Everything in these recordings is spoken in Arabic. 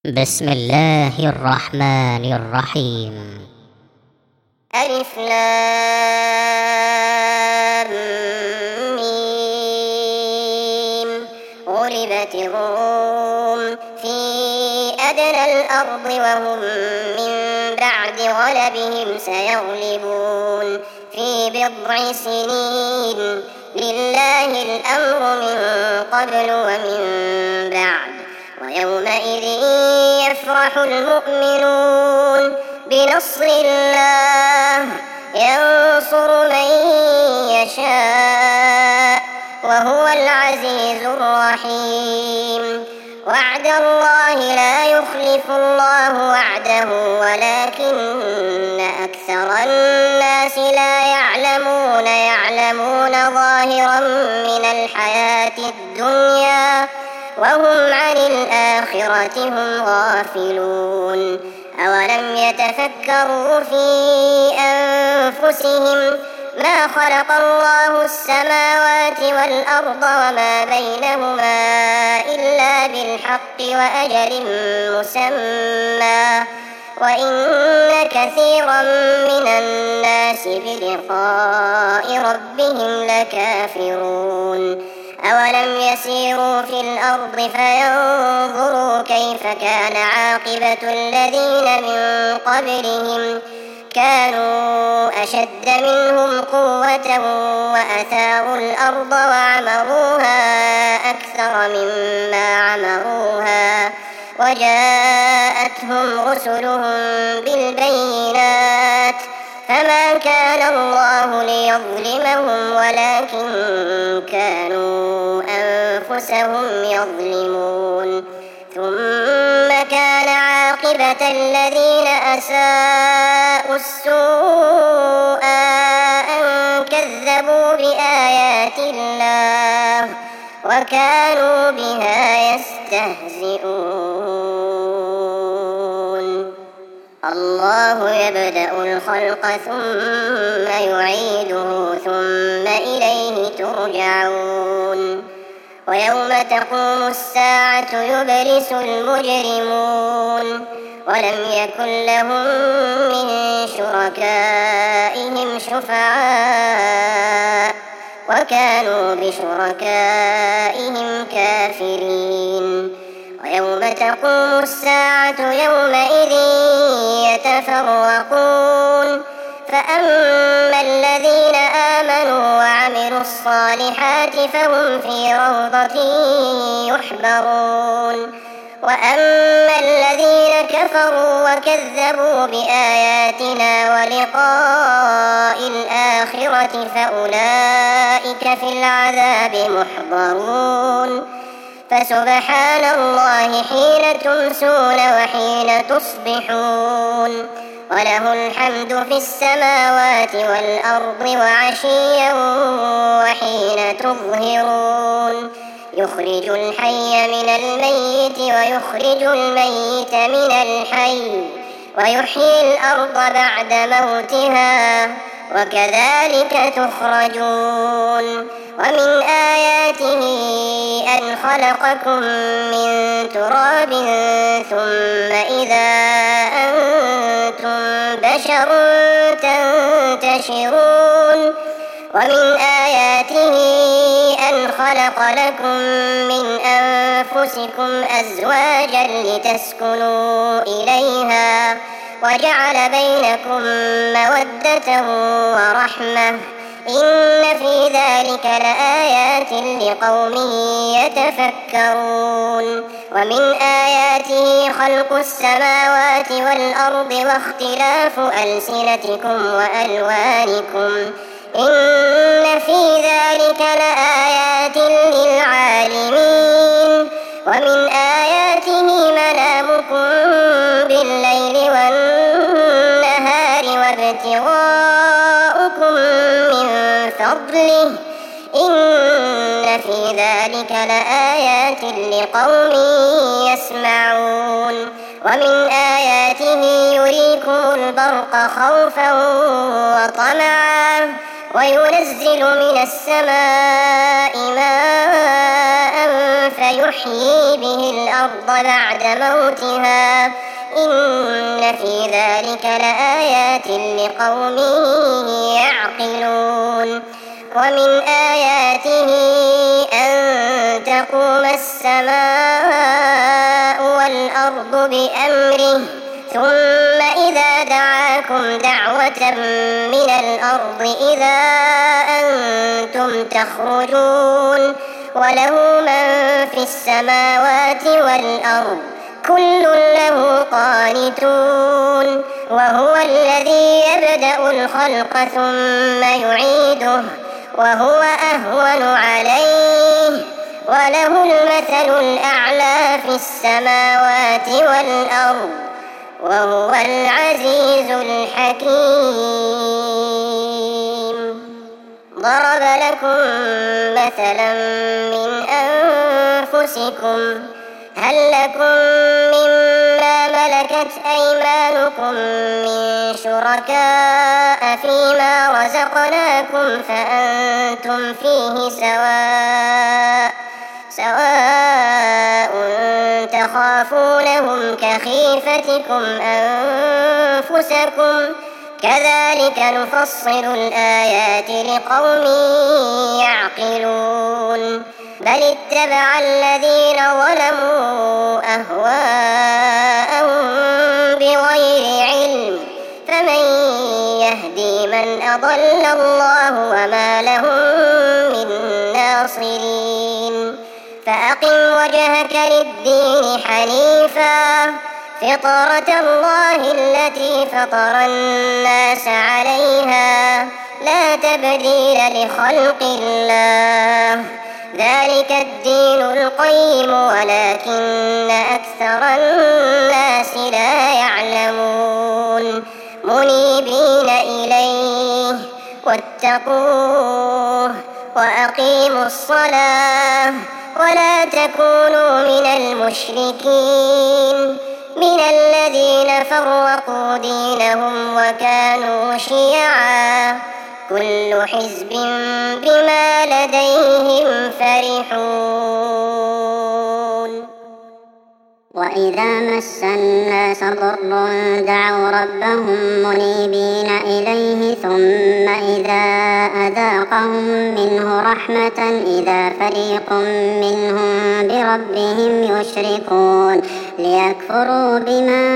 بسم الله الرحمن الرحيم. ألف لام ميم. غلبت الروم في أدنى الأرض وهم من بعد غلبهم سيغلبون في بضع سنين. لله الأمر من قبل ومن بعد، ويومئذ يفرح المؤمنون بنصر الله ينصر من يشاء وهو العزيز الرحيم. وعد الله لا يخلف الله وعده ولكن أكثر الناس لا يعلمون ظاهرا من الحياة الدنيا وهم عن الآخرة هم غافلون. أولم يتفكروا في أنفسهم ما خلق الله السماوات والأرض وما بينهما إلا بالحق وأجل مسمى، وإن كثيرا من الناس بلقاء ربهم لكافرون. أولم يسيروا في الأرض فينظروا كيف كان عاقبة الذين من قبلهم كانوا أشد منهم قوة وأثاروا الأرض وعمروها أكثر مما عمروها، وجاءتهم رسلهم بالبينات فما كان الله ليظلمهم ولكن كانوا أنفسهم يظلمون. ثم كان عاقبة الذين أساءوا السوء أن كذبوا بآيات الله وكانوا بها يستهزئون. الله يبدأ الخلق ثم يعيده ثم إليه ترجعون. ويوم تقوم الساعة يبلس المجرمون ولم يكن لهم من شركائهم شفعاء وكانوا بشركائهم كافرين. ويوم تقوم الساعة يومئذ يتفرقون، فأما الذين آمنوا وعملوا الصالحات فهم في روضة يحبرون، وأما الذين كفروا وكذبوا بآياتنا ولقاء الآخرة فأولئك في العذاب محضرون. فسبحان الله حين تمسون وحين تصبحون، وله الحمد في السماوات والأرض وعشيا وحين تظهرون. يخرج الحي من الميت ويخرج الميت من الحي ويحيي الأرض بعد موتها وكذلك تخرجون. ومن آياته أن خلقكم من تراب ثم إذا أنتم بشر تنتشرون. ومن آياته أن خلق لكم من أنفسكم أزواجا لتسكنوا إليها وجعل بينكم مودة ورحمة إن في ذلك لآيات لقوم يتفكرون. ومن آياته خلق السماوات والأرض واختلاف ألسنتكم وألوانكم إن في ذلك لآيات للعالمين. ومن آياته منامكم بالليل والنهار وابتغاؤكم من فضله إن في ذلك لآيات لقوم يسمعون. ومن آياته يريكم البرق خوفا وطمعا وينزل من السماء ماء فيحيي به الأرض بعد موتها إن في ذلك لآيات لقوم يعقلون ومن آياته أن تقوم السماء والأرض بأمره ثم إذا دعاكم دعوة من الأرض إذا أنتم تخرجون وله من في السماوات والأرض كل له قانتون وهو الذي يبدأ الخلق ثم يعيده وهو أهون عليه وله المثل الأعلى في السماوات والأرض وهو العزيز الحكيم. ضرب لكم مثلا من أنفسكم هل لكم مما ملكت أيمانكم من شركاء فيما رزقناكم فأنتم فيه سواء تخافونهم كخيفتكم أنفسكم كذلك نفصل الآيات لقوم يعقلون بل اتبع الذين ظلموا أهواءهم بغير علم فمن يهدي من أضل الله وما لهم من ناصرين فأقم وجهك للدين حنيفا فطرة الله التي فطر الناس عليها لا تبديل لخلق الله ذلك الدين القيم ولكن أكثر الناس لا يعلمون منيبين إليه واتقوه وأقيموا الصلاة ولا تكونوا من المشركين من الذين فرقوا دينهم وكانوا شيعا كل حزب بما لديهم فرحون وإذا مس الناس ضر دعوا ربهم منيبين إليه ثم إذا أذاقهم منه رحمة إذا فريق منهم بربهم يشركون ليكفروا بما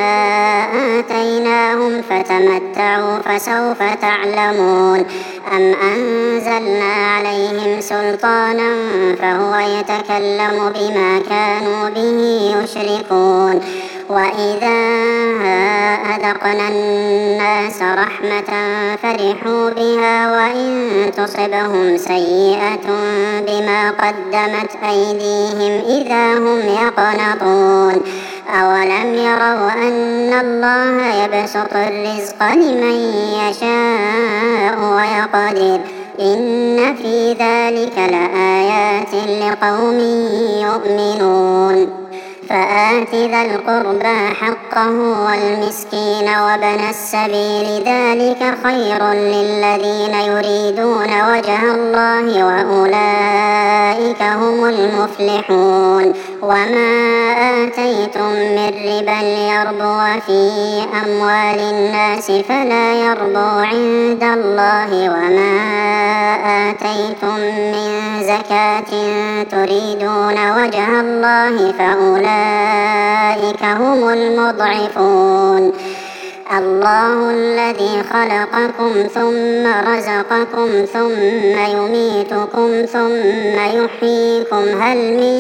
آتيناهم فتمتعوا فسوف تعلمون أم أنزلنا عليهم سلطانا فهو يتكلم بما كانوا به يشركون وإذا أذقنا الناس رحمة فرحوا بها وإن تصبهم سيئة بما قدمت أيديهم إذا هم يقنطون أولم يروا أن الله يبسط الرزق لمن يشاء ويقدر إن في ذلك لآيات لقوم يؤمنون فآت ذا القربى حقه والمسكين وابن السبيل ذلك خير للذين يريدون وجه الله وأولئك هم المفلحون وما آتيتم من ربا ليربو في أموال الناس فلا يربو عند الله وما آتيتم من زكاة تريدون وجه الله فأولئك هم المضعفون الله الذي خلقكم ثم رزقكم ثم يميتكم ثم يحييكم هل من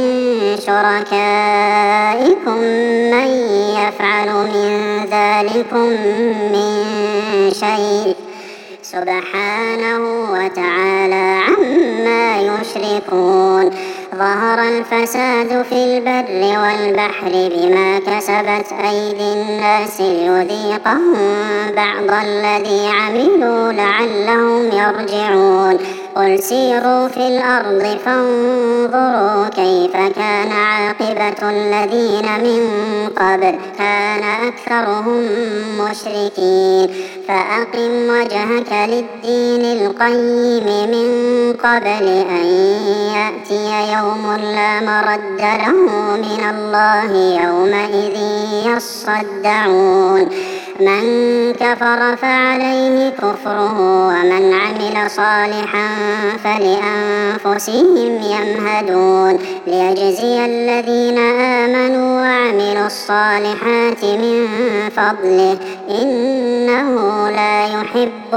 شركائكم من يفعل من ذلكم من شيء سبحانه وتعالى عما يشركون ظهر الفساد في البر والبحر بما كسبت أيدي الناس ليذيقهم بعض الذي عملوا لعلهم يرجعون قل سيروا في الأرض فانظروا كيف كان عاقبة الذين من قبل كان أكثرهم مشركين فأقم وجهك للدين القيم من قبل أن يأتي يوم لا مرد له من الله يومئذ يصدعون من كفر فعليه كفره ومن عمل صالحا فلأنفسهم يمهدون ليجزي الذين آمنوا وعملوا الصالحات من فضله إنه لا يحب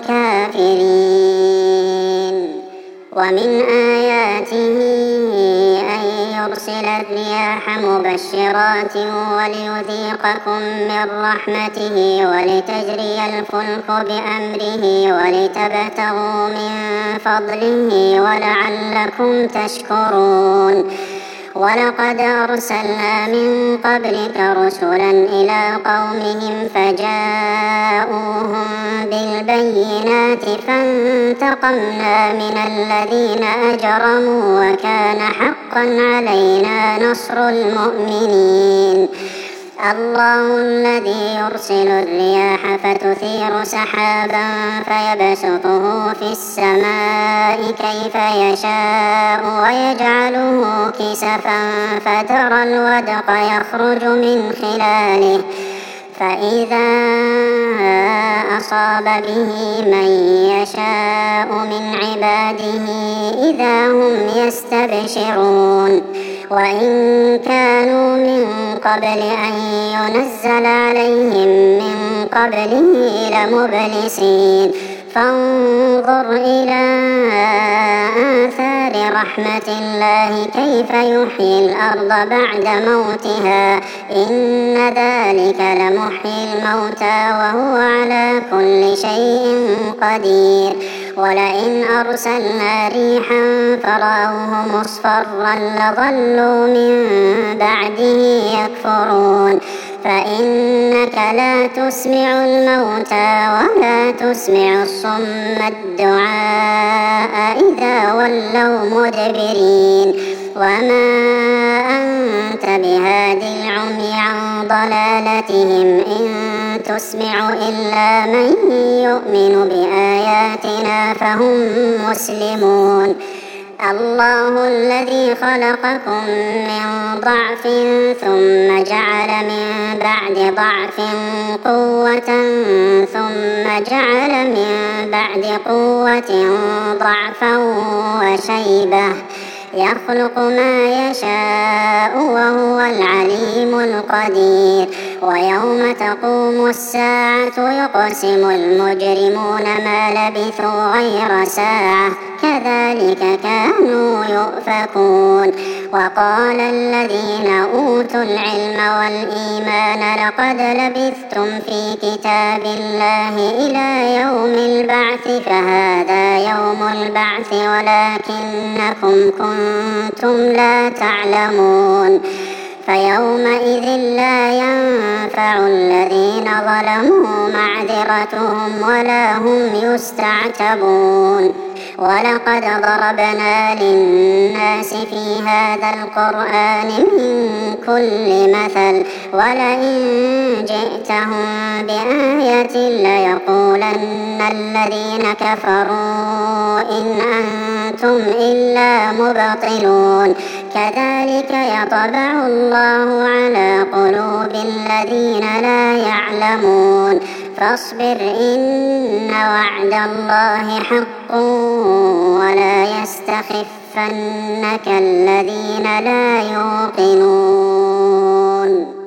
الكافرين ومن آياته أن يرسل الرياح مبشرات وليذيقكم من رحمته ولتجري الفلك بأمره ولتبتغوا من فضله ولعلكم تشكرون ولقد أرسلنا من قبلك رسلا إلى قومهم فجاءوهم بالبينات فانتقمنا من الذين أجرموا وكان حقا علينا نصر المؤمنين الله الذي يرسل الرياح فتثير سحابا فيبسطه في السماء كيف يشاء ويجعله كسفا فترى الودق يخرج من خلاله فإذا أصاب به من يشاء من عباده إذا هم يستبشرون وإن كانوا من قبل أن ينزل عليهم من قبله لمبلسين فانظر إلى آثار رحمة الله كيف يحيي الأرض بعد موتها إن ذلك لمحيي الموتى وهو على كل شيء قدير ولئن أرسلنا ريحا فرأوه مصفرا لظلوا من بعده يكفرون فإنك لا تسمع الموتى ولا تسمع الصم الدعاء إذا ولوا مدبرين وما أنت بهادي العمي عن ضلالتهم إن تسمع إلا من يؤمن بآياتنا فهم مسلمون الله الذي خلقكم من ضعف ثم جعل من بعد ضعف قوة ثم جعل من بعد قوة ضعفا وشيبة يخلق ما يشاء وهو العليم القدير ويوم تقوم الساعة يقسم المجرمون ما لبثوا غير ساعة كذلك كانوا يؤفكون وقال الذين أوتوا العلم والإيمان لقد لبثتم في كتاب الله إلى يوم البعث فهذا يوم البعث ولكنكم كنتم لا تعلمون فيومئذ لا ينفع الذين ظلموا معذرتهم ولا هم يستعتبون ولقد ضربنا للناس في هذا القرآن من كل مثل ولئن جئتهم بآية ليقولن الذين كفروا إن أنتم إلا مبطلون كذلك يطبع الله على قلوب الذين لا يعلمون فاصبر إن وعد الله حق ولا يستخفنك الذين لا يوقنون